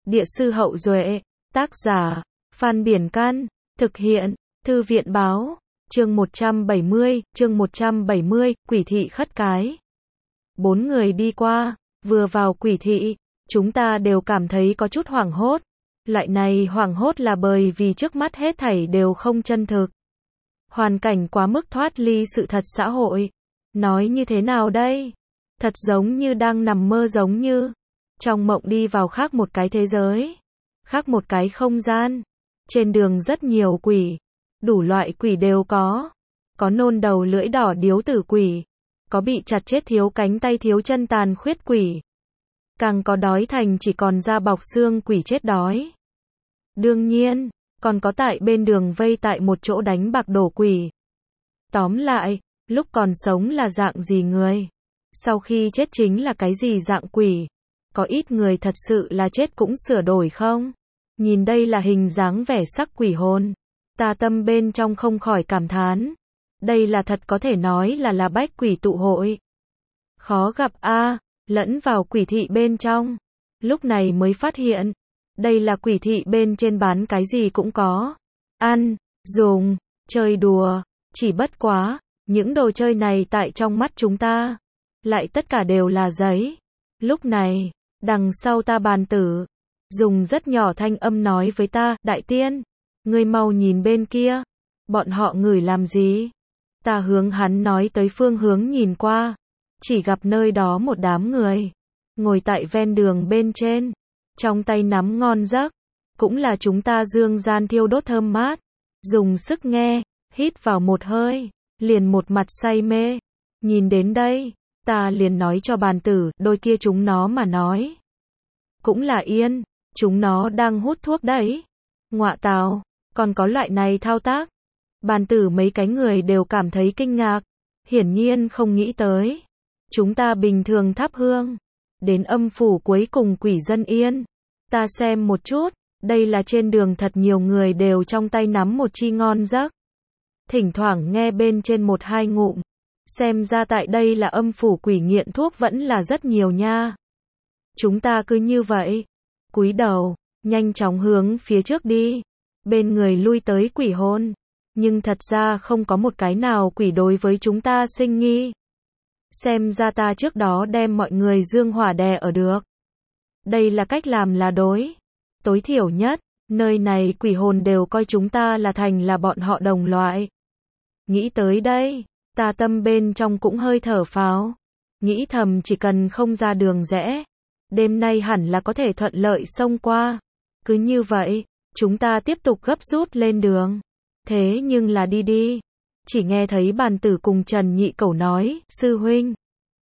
Địa sư Hậu Duệ, tác giả, Phan Biển Can, thực hiện, Thư viện Báo, chương 170, quỷ thị khất cái. 4 người đi qua, vừa vào quỷ thị, chúng ta đều cảm thấy có chút hoảng hốt. Loại này hoảng hốt là bởi vì trước mắt hết thảy đều không chân thực. Hoàn cảnh quá mức thoát ly sự thật xã hội. Nói như thế nào đây? Thật giống như đang nằm mơ, giống như trong mộng đi vào khác một cái thế giới, khác một cái không gian. Trên đường rất nhiều quỷ, đủ loại quỷ đều có nôn đầu lưỡi đỏ điếu tử quỷ, có bị chặt chết thiếu cánh tay thiếu chân tàn khuyết quỷ, càng có đói thành chỉ còn da bọc xương quỷ chết đói. Đương nhiên, còn có tại bên đường vây tại một chỗ đánh bạc đổ quỷ. Tóm lại, lúc còn sống là dạng gì người, sau khi chết chính là cái gì dạng quỷ. Có ít người thật sự là chết cũng sửa đổi không? Nhìn đây là hình dáng vẻ sắc quỷ hồn, ta tâm bên trong không khỏi cảm thán. Đây là thật có thể nói là bách quỷ tụ hội. Khó gặp a, lẫn vào quỷ thị bên trong. Lúc này mới phát hiện, đây là quỷ thị bên trên bán cái gì cũng có. Ăn, dùng, chơi đùa, chỉ bất quá, những đồ chơi này tại trong mắt chúng ta, lại tất cả đều là giấy. Lúc này, đằng sau ta bàn tử, dùng rất nhỏ thanh âm nói với ta, đại tiên, ngươi mau nhìn bên kia, bọn họ ngửi làm gì? Ta hướng hắn nói tới phương hướng nhìn qua, chỉ gặp nơi đó một đám người, ngồi tại ven đường bên trên, trong tay nắm ngon giấc, cũng là chúng ta dương gian thiêu đốt thơm mát, dùng sức nghe, hít vào một hơi, liền một mặt say mê. Nhìn đến đây, ta liền nói cho bàn tử, đôi kia chúng nó mà nói. Cũng là yên, chúng nó đang hút thuốc đấy. Ngọa tào, còn có loại này thao tác. Bàn tử mấy cái người đều cảm thấy kinh ngạc, hiển nhiên không nghĩ tới. Chúng ta bình thường thắp hương, đến âm phủ cuối cùng quỷ dân yên. Ta xem một chút, đây là trên đường thật nhiều người đều trong tay nắm một chi ngon giấc. Thỉnh thoảng nghe bên trên một hai ngụm. Xem ra tại đây là âm phủ quỷ nghiện thuốc vẫn là rất nhiều nha. Chúng ta cứ như vậy, cúi đầu, nhanh chóng hướng phía trước đi. Bên người lui tới quỷ hồn, nhưng thật ra không có một cái nào quỷ đối với chúng ta sinh nghi. Xem ra ta trước đó đem mọi người dương hỏa đè ở được. Đây là cách làm là đối. Tối thiểu nhất, nơi này quỷ hồn đều coi chúng ta là thành là bọn họ đồng loại. Nghĩ tới đây, ta tâm bên trong cũng hơi thở phào. Nghĩ thầm chỉ cần không ra đường rẽ, đêm nay hẳn là có thể thuận lợi xông qua. Cứ như vậy, chúng ta tiếp tục gấp rút lên đường. Thế nhưng là đi, chỉ nghe thấy bàn tử cùng Trần Nhị Cẩu nói, sư huynh,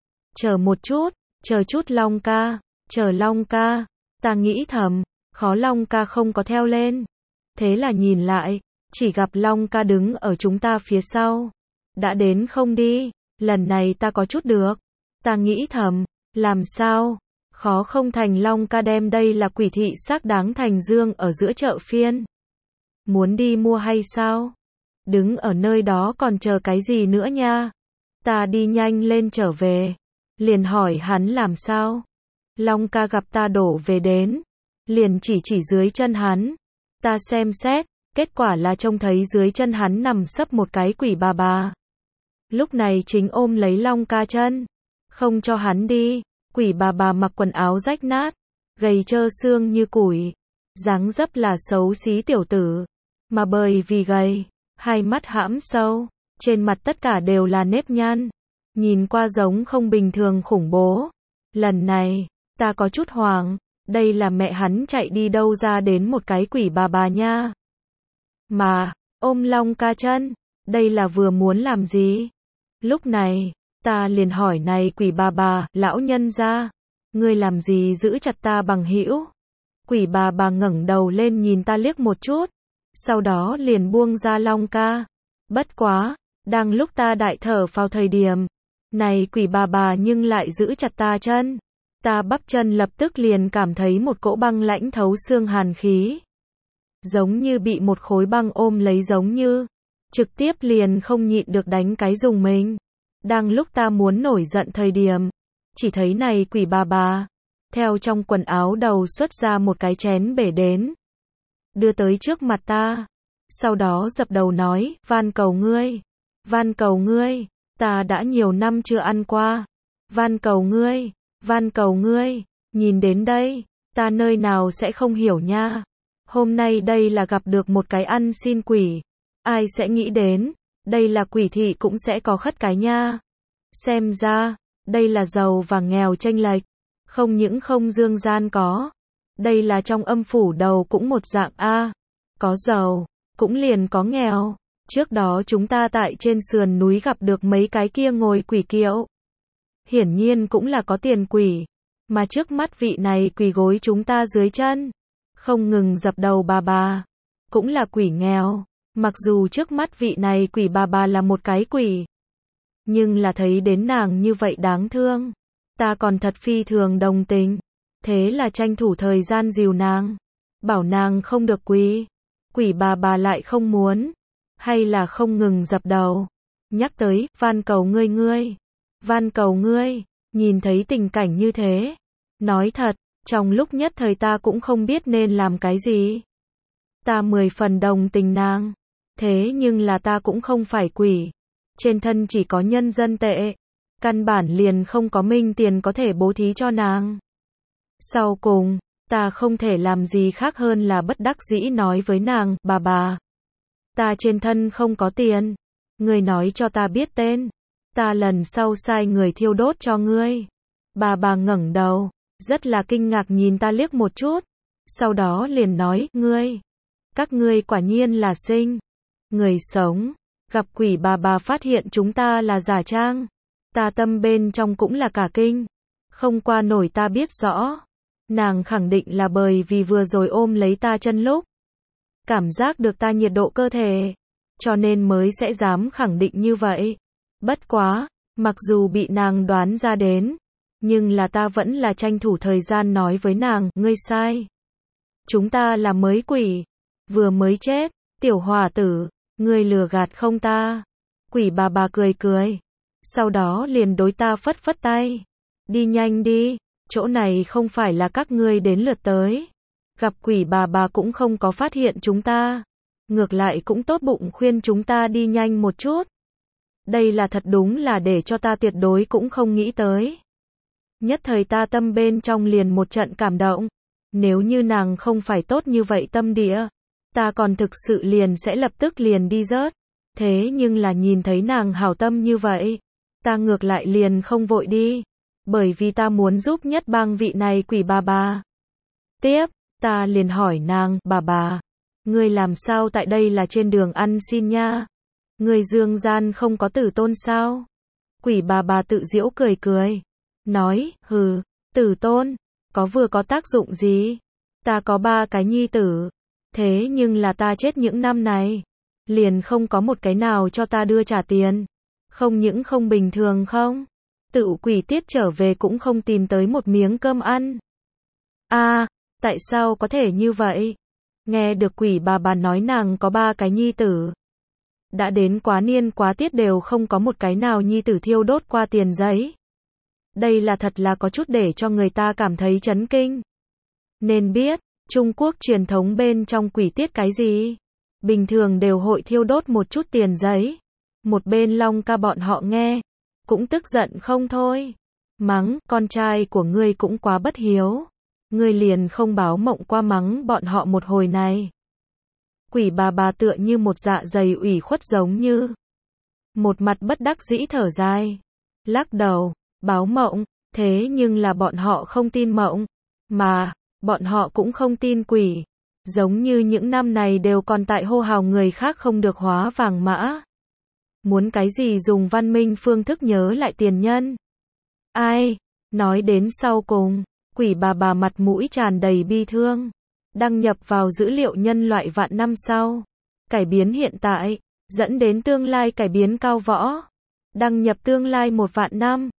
chờ một chút, chờ chút Long ca, chờ Long ca. Ta nghĩ thầm, khó Long ca không có theo lên. Thế là nhìn lại, chỉ gặp Long ca đứng ở chúng ta phía sau. Đã đến không đi, lần này ta có chút được. Ta nghĩ thầm, làm sao? Khó không thành Long ca đem đây là quỷ thị xác đáng thành dương ở giữa chợ phiên. Muốn đi mua hay sao? Đứng ở nơi đó còn chờ cái gì nữa nha? Ta đi nhanh lên trở về. Liền hỏi hắn làm sao? Long ca gặp ta đổ về đến. Liền chỉ dưới chân hắn. Ta xem xét, kết quả là trông thấy dưới chân hắn nằm sấp một cái quỷ bà bà. Lúc này chính ôm lấy Long ca chân, không cho hắn đi. Quỷ bà bà mặc quần áo rách nát, gầy trơ xương như củi, dáng dấp là xấu xí tiểu tử, mà bởi vì gầy, hai mắt hãm sâu, trên mặt tất cả đều là nếp nhăn, nhìn qua giống không bình thường khủng bố. Lần này, ta có chút hoảng, đây là mẹ hắn chạy đi đâu ra đến một cái quỷ bà bà nha. Mà, ôm Long ca chân, đây là vừa muốn làm gì? Lúc này, ta liền hỏi này quỷ bà bà, lão nhân gia, ngươi làm gì giữ chặt ta bằng hữu? Quỷ bà bà ngẩng đầu lên nhìn ta liếc một chút, sau đó liền buông ra Long ca. Bất quá, đang lúc ta đại thở vào thời điểm, này quỷ bà bà nhưng lại giữ chặt ta chân. Ta bắp chân lập tức liền cảm thấy một cỗ băng lãnh thấu xương hàn khí. Giống như bị một khối băng ôm lấy giống như, trực tiếp liền không nhịn được đánh cái rùng mình. Đang lúc ta muốn nổi giận thời điểm, chỉ thấy này quỷ bà bà, theo trong quần áo đầu xuất ra một cái chén bể đến, đưa tới trước mặt ta. Sau đó dập đầu nói, van cầu ngươi, ta đã nhiều năm chưa ăn qua. Van cầu ngươi, nhìn đến đây, ta nơi nào sẽ không hiểu nha. Hôm nay đây là gặp được một cái ăn xin quỷ. Ai sẽ nghĩ đến, đây là quỷ thị cũng sẽ có khất cái nha. Xem ra, đây là giàu và nghèo chênh lệch. Không những không dương gian có. Đây là trong âm phủ đầu cũng một dạng A. Có giàu, cũng liền có nghèo. Trước đó chúng ta tại trên sườn núi gặp được mấy cái kia ngồi quỷ kiệu. Hiển nhiên cũng là có tiền quỷ. Mà trước mắt vị này quỳ gối chúng ta dưới chân. Không ngừng dập đầu bà. Cũng là quỷ nghèo. Mặc dù trước mắt vị này quỷ bà là một cái quỷ. Nhưng là thấy đến nàng như vậy đáng thương. Ta còn thật phi thường đồng tình. Thế là tranh thủ thời gian dìu nàng. Bảo nàng không được quỳ. Quỷ bà lại không muốn. Hay là không ngừng dập đầu. Nhắc tới, van cầu ngươi. Nhìn thấy tình cảnh như thế. Nói thật, trong lúc nhất thời ta cũng không biết nên làm cái gì. Ta 10 phần đồng tình nàng. Thế nhưng là ta cũng không phải quỷ. Trên thân chỉ có nhân dân tệ. Căn bản liền không có minh tiền có thể bố thí cho nàng. Sau cùng, ta không thể làm gì khác hơn là bất đắc dĩ nói với nàng, bà. Ta trên thân không có tiền. Ngươi nói cho ta biết tên. Ta lần sau sai người thiêu đốt cho ngươi. Bà ngẩng đầu, rất là kinh ngạc nhìn ta liếc một chút. Sau đó liền nói, các ngươi quả nhiên là sinh. Người sống. Gặp quỷ bà phát hiện chúng ta là giả trang. Ta tâm bên trong cũng là cả kinh. Không qua nổi ta biết rõ. Nàng khẳng định là bởi vì vừa rồi ôm lấy ta chân lúc. Cảm giác được ta nhiệt độ cơ thể. Cho nên mới sẽ dám khẳng định như vậy. Bất quá, mặc dù bị nàng đoán ra đến. Nhưng là ta vẫn là tranh thủ thời gian nói với nàng, ngươi sai. Chúng ta là mới quỷ. Vừa mới chết, tiểu hòa tử. Ngươi lừa gạt không ta. Quỷ bà cười. Sau đó liền đối ta phất tay. Đi nhanh đi, chỗ này không phải là các ngươi đến lượt tới. Gặp quỷ bà cũng không có phát hiện chúng ta. Ngược lại cũng tốt bụng khuyên chúng ta đi nhanh một chút. Đây là thật đúng là để cho ta tuyệt đối cũng không nghĩ tới. Nhất thời ta tâm bên trong liền một trận cảm động. Nếu như nàng không phải tốt như vậy tâm địa, ta còn thực sự liền sẽ lập tức liền đi rớt. Thế nhưng là nhìn thấy nàng hảo tâm như vậy, ta ngược lại liền không vội đi. Bởi vì ta muốn giúp nhất bang vị này quỷ bà. Tiếp, ta liền hỏi nàng, bà, ngươi làm sao tại đây là trên đường ăn xin nha? Ngươi dương gian không có tử tôn sao? Quỷ bà tự giễu cười. Nói, tử tôn, vừa có tác dụng gì? Ta có 3 cái nhi tử. Thế nhưng là ta chết những năm này. Liền không có một cái nào cho ta đưa trả tiền. Không những không bình thường không? Tự quỷ tiết trở về cũng không tìm tới một miếng cơm ăn. Tại sao có thể như vậy? Nghe được quỷ bà nói nàng có 3 cái nhi tử. Đã đến quá niên quá tiết đều không có một cái nào nhi tử thiêu đốt qua tiền giấy. Đây là thật là có chút để cho người ta cảm thấy chấn kinh. Nên biết, Trung Quốc truyền thống bên trong quỷ tiết cái gì? Bình thường đều hội thiêu đốt một chút tiền giấy. Một bên Long Ca bọn họ nghe, cũng tức giận không thôi. Mắng, con trai của ngươi cũng quá bất hiếu. Ngươi liền không báo mộng qua mắng bọn họ một hồi này. Quỷ bà tựa như một dạ dày ủy khuất giống như. Một mặt bất đắc dĩ thở dài. Lắc đầu, báo mộng, thế nhưng là bọn họ không tin mộng. Mà, bọn họ cũng không tin quỷ. Giống như những năm này đều còn tại hô hào người khác không được hóa vàng mã. Muốn cái gì dùng văn minh phương thức nhớ lại tiền nhân. Ai? Nói đến sau cùng, quỷ bà mặt mũi tràn đầy bi thương. Đăng nhập vào dữ liệu nhân loại vạn năm sau. Cải biến hiện tại, dẫn đến tương lai cải biến cao võ. Đăng nhập tương lai 1 vạn năm.